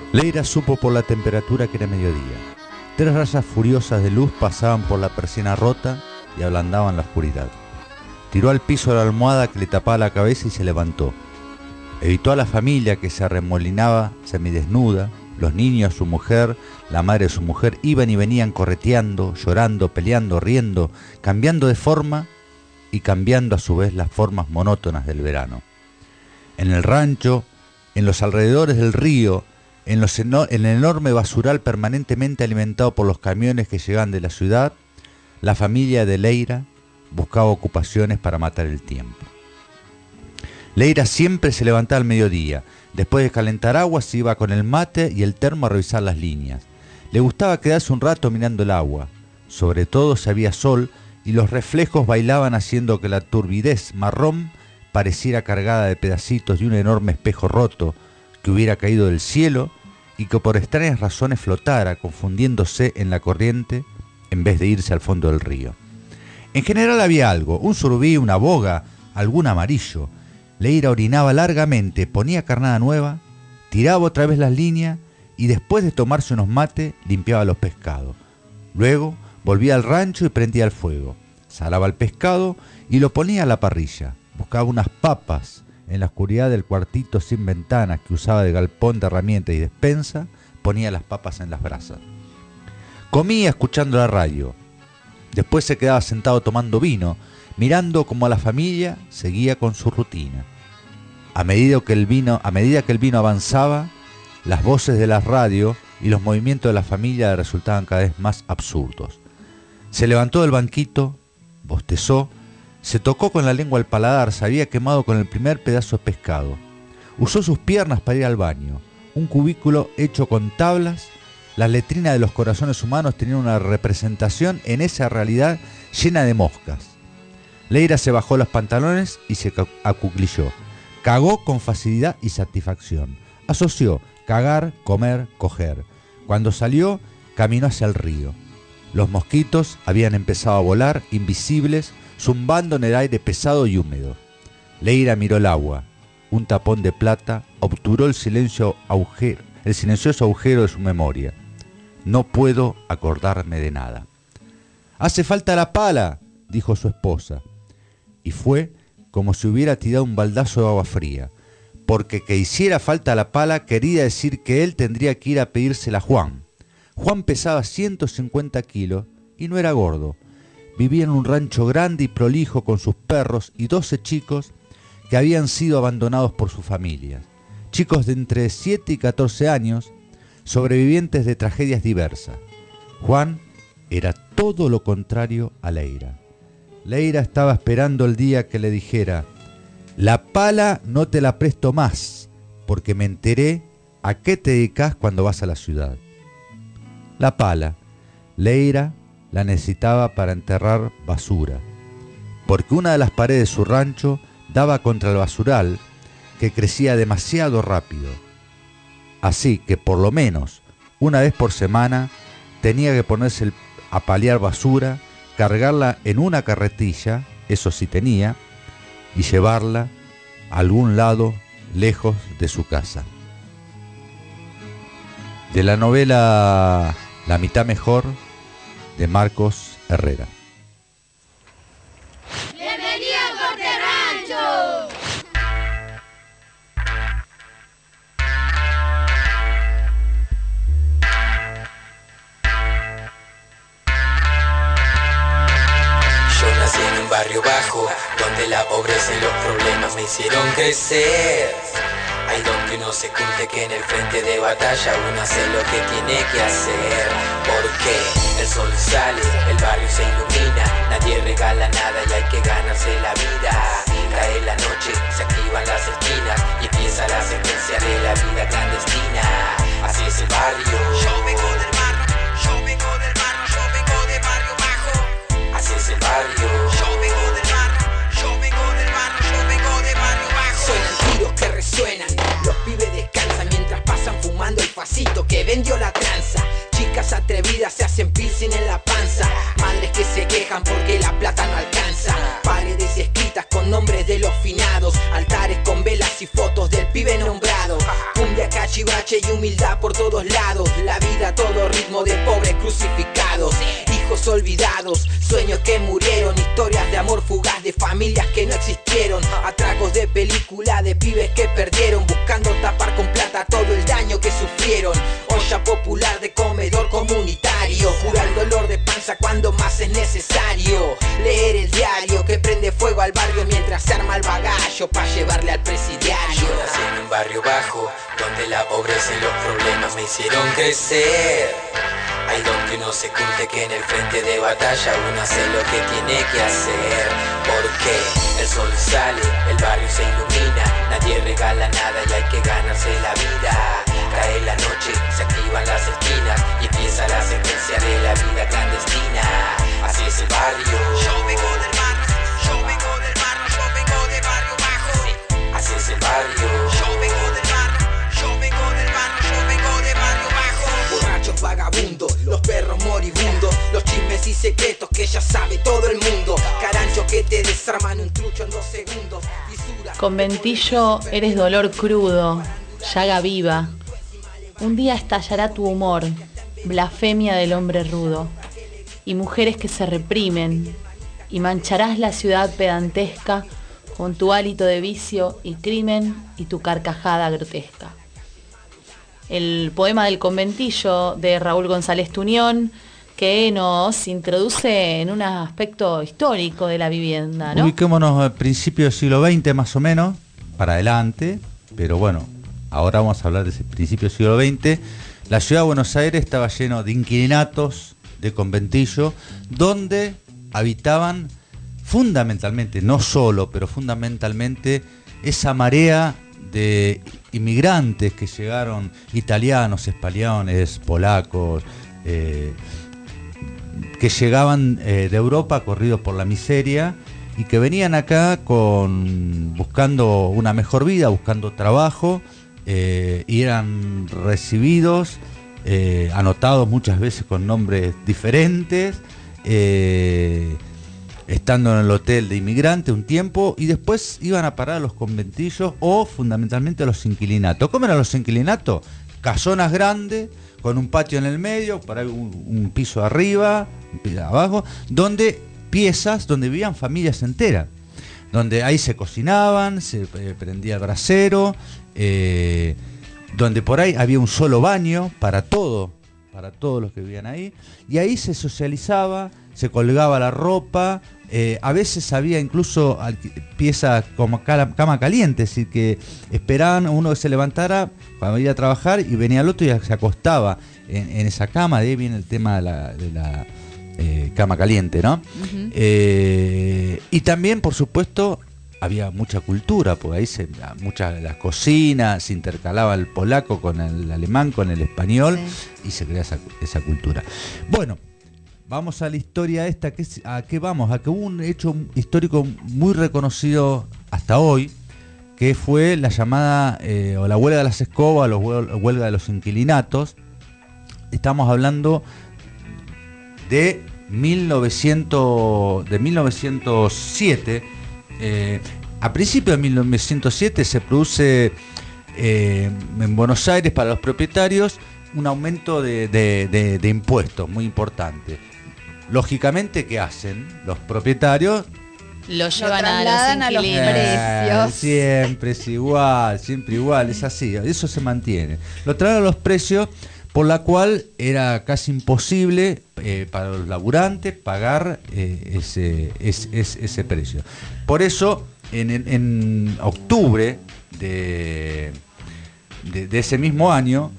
Leira supo por la temperatura que era mediodía. 3 rayas furiosas de luz pasaban por la persiana rota y ablandaban la oscuridad. Tiró al piso la almohada que le tapaba la cabeza y se levantó. Evitó a la familia que se arremolinaba semidesnuda. Los niños, su mujer, la madre de su mujer, iban y venían correteando, llorando, peleando, riendo, cambiando de forma y cambiando a su vez las formas monótonas del verano. En el rancho, en los alrededores del río, en el enorme basural permanentemente alimentado por los camiones que llegaban de la ciudad, la familia de Leira buscaba ocupaciones para matar el tiempo. Leira siempre se levantaba al mediodía. Después de calentar agua se iba con el mate y el termo a revisar las líneas. Le gustaba quedarse un rato mirando el agua. Sobre todo si había sol y los reflejos bailaban haciendo que la turbidez marrón pareciera cargada de pedacitos de un enorme espejo roto que hubiera caído del cielo y que por extrañas razones flotara, confundiéndose en la corriente en vez de irse al fondo del río. En general había algo, un surubí, una boga, algún amarillo. Leira orinaba largamente, ponía carnada nueva, tiraba otra vez las líneas y después de tomarse unos mates limpiaba los pescados. Luego volvía al rancho y prendía el fuego. Salaba el pescado y lo ponía a la parrilla. Buscaba unas papas en la oscuridad del cuartito sin ventanas que usaba de galpón de herramientas y despensa, ponía las papas en las brasas. Comía escuchando la radio. Después se quedaba sentado tomando vino, mirando cómo la familia seguía con su rutina. A medida que el vino avanzaba, las voces de la radio y los movimientos de la familia le resultaban cada vez más absurdos. Se levantó del banquito, bostezó, se tocó con la lengua el paladar, se había quemado con el primer pedazo de pescado. Usó sus piernas para ir al baño. Un cubículo hecho con tablas, las letrinas de los corazones humanos tenían una representación en esa realidad llena de moscas. Leira se bajó los pantalones y se acuclilló. Cagó con facilidad y satisfacción. Asoció cagar, comer, coger. Cuando salió, caminó hacia el río. Los mosquitos habían empezado a volar, invisibles, zumbando en el aire pesado y húmedo. Leira miró el agua. Un tapón de plata obturó el silencioso agujero de su memoria. No puedo acordarme de nada. «Hace falta la pala», dijo su esposa. Y fue como si hubiera tirado un baldazo de agua fría, porque que hiciera falta la pala quería decir que él tendría que ir a pedírsela a Juan. Juan pesaba 150 kilos y no era gordo. Vivía en un rancho grande y prolijo con sus perros y 12 chicos que habían sido abandonados por sus familias. Chicos de entre 7 y 14 años, sobrevivientes de tragedias diversas. Juan era todo lo contrario a Leira. Leira estaba esperando el día que le dijera: «La pala no te la presto más, porque me enteré a qué te dedicas cuando vas a la ciudad». La pala, Leira la necesitaba para enterrar basura, porque una de las paredes de su rancho daba contra el basural que crecía demasiado rápido. Así que por lo menos una vez por semana tenía que ponerse a paliar basura, cargarla en una carretilla, eso sí tenía, y llevarla a algún lado lejos de su casa. De la novela La mitad mejor, de Marcos Herrera. ¡Bienvenido a Corte Rancho! Yo nací en un barrio bajo, donde la pobreza y los problemas me hicieron crecer. Ahí donde uno se cumple que en el frente de batalla uno hace lo que tiene que hacer. Porque el sol sale, el barrio se ilumina, nadie regala nada y hay que ganarse la vida. Cae la noche, se activan las esquinas y empieza la sentencia de la vida clandestina. Así es el barrio. Yo vengo del barrio, yo vengo del barrio, yo vengo de barrio bajo. Así es el barrio. Yo vengo del barrio, yo vengo del barrio, yo vengo de barrio bajo. Suenan tiros que resuenan, los pibes descansan mientras pasan fumando el facito que vendió la tranza. Chicas atrevidas se hacen piercing en la panza, madres que se quejan porque la plata no alcanza. Paredes escritas con nombres de los finados, altares con velas y fotos del pibe nombrado. Cumbia cachivache y humildad por todos lados. La vida a todo ritmo de pobres crucificados. Hijos olvidados, sueños que murieron, historias de amor fugaz de familias que no existieron, atracos de película de pibes que perdieron, buscando tapar con plata todo el daño que sufrieron. Olla popular de comedor comunitario, cura el dolor de panza cuando más es necesario. Leer el diario que prende fuego al barrio mientras se arma el bagallo pa' llevarle al presidiario. Yo nací en un barrio bajo, donde la pobreza y los problemas me hicieron crecer. Hay donde no se oculte que en el frente de batalla uno hace lo que tiene que hacer. Porque el sol sale, el barrio se ilumina, nadie regala nada y hay que ganarse la vida. Cae la noche, se activan las esquinas y empieza la secuencia de la vida clandestina. Así es el barrio. Yo vengo del barrio, yo vengo del barrio, yo vengo de barrio bajo. Así es el barrio. Yo vengo del barrio, yo vengo del barrio, yo vengo de barrio bajo. Borrachos vagabundos, los perros moribundos, los chismes y secretos que ya sabe todo el mundo. Caranchos que te desarman un trucho en 2 segundos. Conventillo, eres dolor crudo, llaga viva. Un día estallará tu humor, blasfemia del hombre rudo, y mujeres que se reprimen, y mancharás la ciudad pedantesca con tu hálito de vicio y crimen y tu carcajada grotesca. El poema del Conventillo de Raúl González Tuñón, que nos introduce en un aspecto histórico de la vivienda, ¿no? Ubiquémonos al principio del siglo XX más o menos, para adelante, pero bueno, ahora vamos a hablar de ese principio del siglo XX. La ciudad de Buenos Aires estaba lleno de inquilinatos, de conventillo, donde habitaban fundamentalmente, no solo, pero fundamentalmente esa marea de inmigrantes que llegaron, italianos, españoles, polacos, que llegaban de Europa corridos por la miseria y que venían acá buscando una mejor vida, buscando trabajo, y eran recibidos, anotados muchas veces con nombres diferentes, estando en el hotel de inmigrante un tiempo, y después iban a parar a los conventillos o fundamentalmente a los inquilinatos. ¿Cómo eran los inquilinatos? Casonas grandes, con un patio en el medio, para un piso arriba, un piso abajo, donde vivían familias enteras, donde ahí se cocinaban, se prendía el brasero, donde por ahí había un solo baño para todos los que vivían ahí, y ahí se socializaba, se colgaba la ropa, a veces había incluso piezas como cama caliente, es decir, que esperaban a uno que se levantara cuando iba a trabajar y venía el otro y se acostaba en esa cama. De ahí viene el tema de la cama caliente, ¿no? Uh-huh. Y también, por supuesto, había mucha cultura, porque ahí muchas de las cocinas, se intercalaba el polaco con el alemán, con el español, sí, y se crea esa cultura. Bueno, vamos a la historia esta, ¿a qué vamos? A que hubo un hecho histórico muy reconocido hasta hoy, que fue la llamada, o la huelga de las escobas, la huelga de los inquilinatos. Estamos hablando de 1907. A principios de 1907 se produce en Buenos Aires para los propietarios un aumento de impuestos muy importante. Lógicamente, ¿qué hacen? Los propietarios lo llevan a los precios. Siempre igual, es así, eso se mantiene. Lo traen a los precios, por la cual era casi imposible para los laburantes pagar ese precio. Por eso, en octubre de ese mismo año,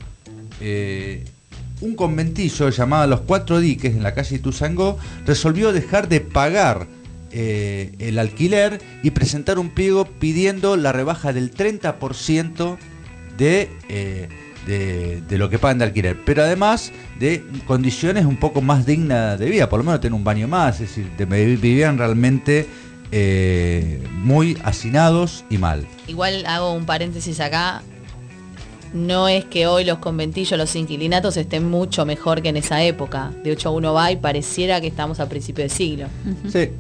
un conventillo llamado Los Cuatro Diques, en la calle Ituzaingó, resolvió dejar de pagar el alquiler y presentar un pliego pidiendo la rebaja del 30% de lo que pagan de alquiler, pero además de condiciones un poco más dignas de vida, por lo menos tener un baño más, es decir, vivían realmente muy hacinados y mal. Igual hago un paréntesis acá. No es que hoy los conventillos, los inquilinatos estén mucho mejor que en esa época. De 8 a 1 va y pareciera que estamos a principios de siglo. Uh-huh. Sí.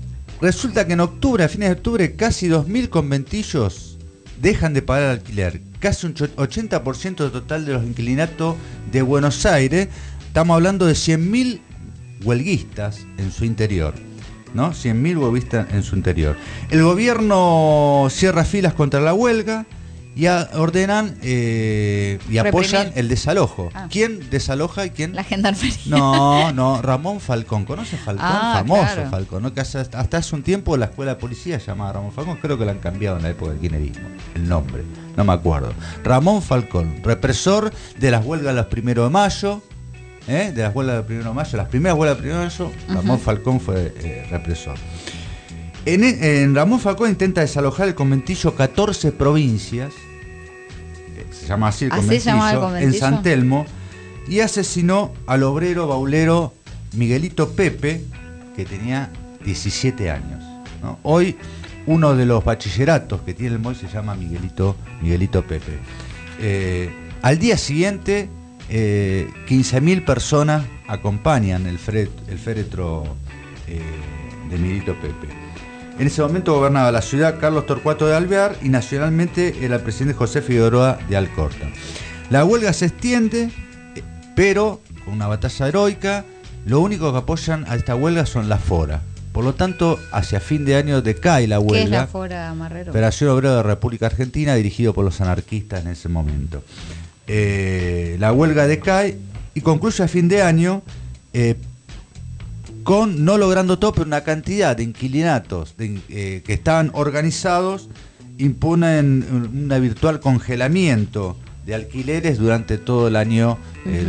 Resulta que en octubre, a fines de octubre, casi 2.000 conventillos dejan de pagar el alquiler. casi un 80% total de los inquilinatos de Buenos Aires. Estamos hablando de 100.000 huelguistas en su interior, ¿no? 100.000 huelguistas en su interior. El gobierno cierra filas contra la huelga y ordenan y apoyan el desalojo. ¿Quién desaloja y quién? La gendarmería. No, Ramón Falcón. ¿Conoce Falcón? Famoso, claro. Falcón, ¿no? Que hasta hace un tiempo la escuela de policía llamaba Ramón Falcón. Creo que lo han cambiado en la época del kirchnerismo, el nombre, no me acuerdo. Ramón Falcón, represor de las huelgas de los 1 de mayo. De las huelgas del 1 de mayo, las primeras huelgas del 1 de mayo, Ramón Falcón fue represor. En Ramón Falcón intenta desalojar el conventillo 14 provincias, se llama así el conventillo, en San Telmo, y asesinó al obrero baulero Miguelito Pepe, que tenía 17 años, ¿no? Hoy uno de los bachilleratos que tiene el MOI se llama Miguelito Pepe. Al día siguiente, 15.000 personas acompañan el féretro de Miguelito Pepe. En ese momento gobernaba la ciudad Carlos Torcuato de Alvear y nacionalmente era el presidente José Figueroa de Alcorta. La huelga se extiende, pero con una batalla heroica. Lo único que apoyan a esta huelga son las FORA. Por lo tanto, hacia fin de año decae la huelga. ¿Qué es la FORA, Marrero? Federación Obrera de la República Argentina, dirigido por los anarquistas en ese momento. La huelga decae y concluye a fin de año con, no logrando tope, una cantidad de inquilinatos que estaban organizados, imponen un virtual congelamiento de alquileres durante todo el año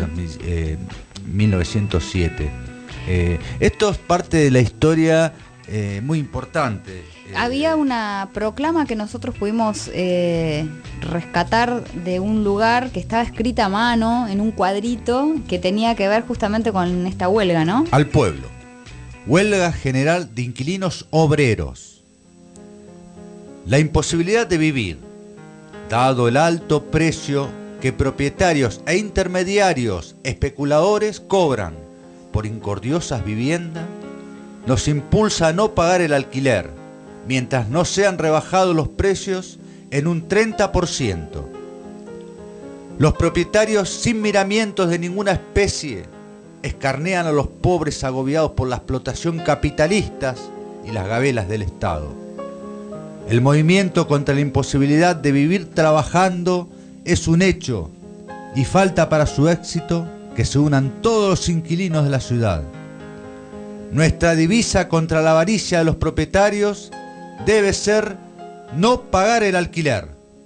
1907. Esto es parte de la historia muy importante. Había una proclama que nosotros pudimos rescatar de un lugar que estaba escrita a mano en un cuadrito que tenía que ver justamente con esta huelga, ¿no? Al pueblo. Huelga general de inquilinos obreros. La imposibilidad de vivir, dado el alto precio que propietarios e intermediarios especuladores cobran por incordiosas viviendas, nos impulsa a no pagar el alquiler, mientras no sean rebajados los precios en un 30%. Los propietarios, sin miramientos de ninguna especie, escarnean a los pobres agobiados por la explotación capitalista y las gabelas del Estado. El movimiento contra la imposibilidad de vivir trabajando es un hecho y falta para su éxito que se unan todos los inquilinos de la ciudad. Nuestra divisa contra la avaricia de los propietarios debe ser no pagar el alquiler.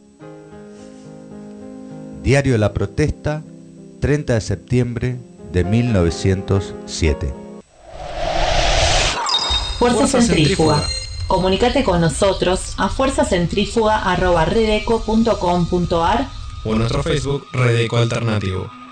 Diario de la Protesta, 30 de septiembre de 1907. Fuerza Centrífuga. Comunicate con nosotros a fuerzacentrifuga@redeco.com.ar o en nuestro Facebook Redeco Alternativo.